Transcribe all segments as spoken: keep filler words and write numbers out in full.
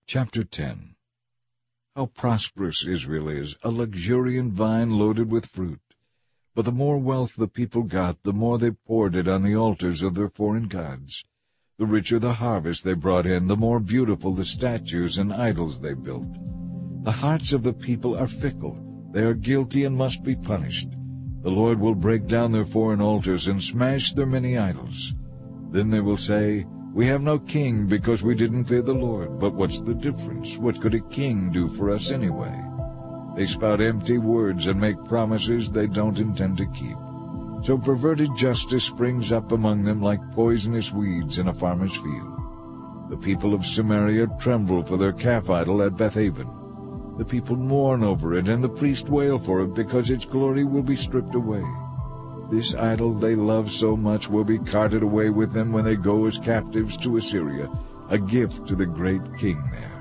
Chapter ten. How prosperous Israel is, a luxuriant vine loaded with fruit. But the more wealth the people got, the more they poured it on the altars of their foreign gods. The richer the harvest they brought in, the more beautiful the statues and idols they built. The hearts of the people are fickle. They are guilty and must be punished. The Lord will break down their foreign altars and smash their many idols. Then they will say, "We have no king because we didn't fear the Lord." But what's the difference? What could a king do for us anyway? They spout empty words and make promises they don't intend to keep. So perverted justice springs up among them like poisonous weeds in a farmer's field. The people of Samaria tremble for their calf idol at Bethaven. The people mourn over it, and the priests wail for it, because its glory will be stripped away. This idol they love so much will be carted away with them when they go as captives to Assyria, a gift to the great king there.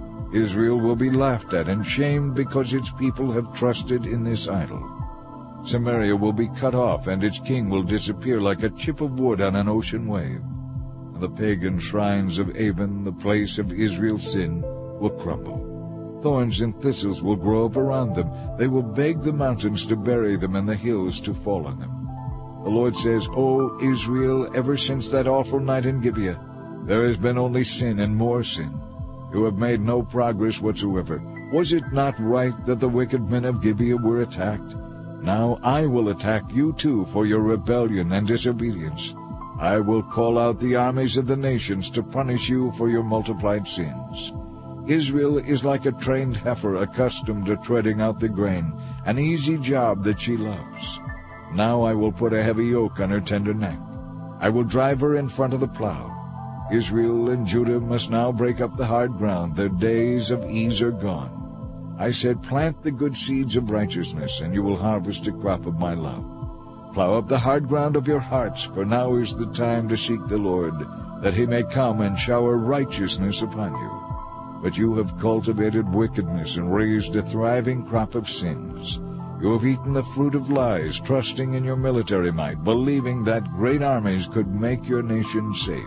Israel will be laughed at and shamed because its people have trusted in this idol. Samaria will be cut off, and its king will disappear like a chip of wood on an ocean wave. And the pagan shrines of Avon, the place of Israel's sin, will crumble. Thorns and thistles will grow up around them. They will beg the mountains to bury them and the hills to fall on them. The Lord says, "O Israel, ever since that awful night in Gibeah, there has been only sin and more sin. You have made no progress whatsoever. Was it not right that the wicked men of Gibeah were attacked? Now I will attack you too for your rebellion and disobedience. I will call out the armies of the nations to punish you for your multiplied sins. Israel is like a trained heifer accustomed to treading out the grain, an easy job that she loves. Now I will put a heavy yoke on her tender neck. I will drive her in front of the plow. Israel and Judah must now break up the hard ground. Their days of ease are gone. I said, plant the good seeds of righteousness, and you will harvest a crop of my love. Plow up the hard ground of your hearts, for now is the time to seek the Lord, that he may come and shower righteousness upon you. But you have cultivated wickedness and raised a thriving crop of sins. You have eaten the fruit of lies, trusting in your military might, believing that great armies could make your nation safe.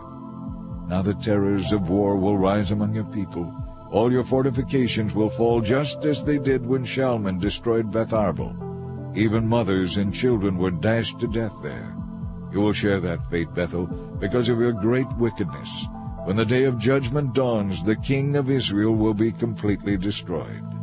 Now the terrors of war will rise among your people. All your fortifications will fall just as they did when Shalman destroyed Beth Arbel. Even mothers and children were dashed to death there. You will share that fate, Bethel, because of your great wickedness. When the day of judgment dawns, the king of Israel will be completely destroyed.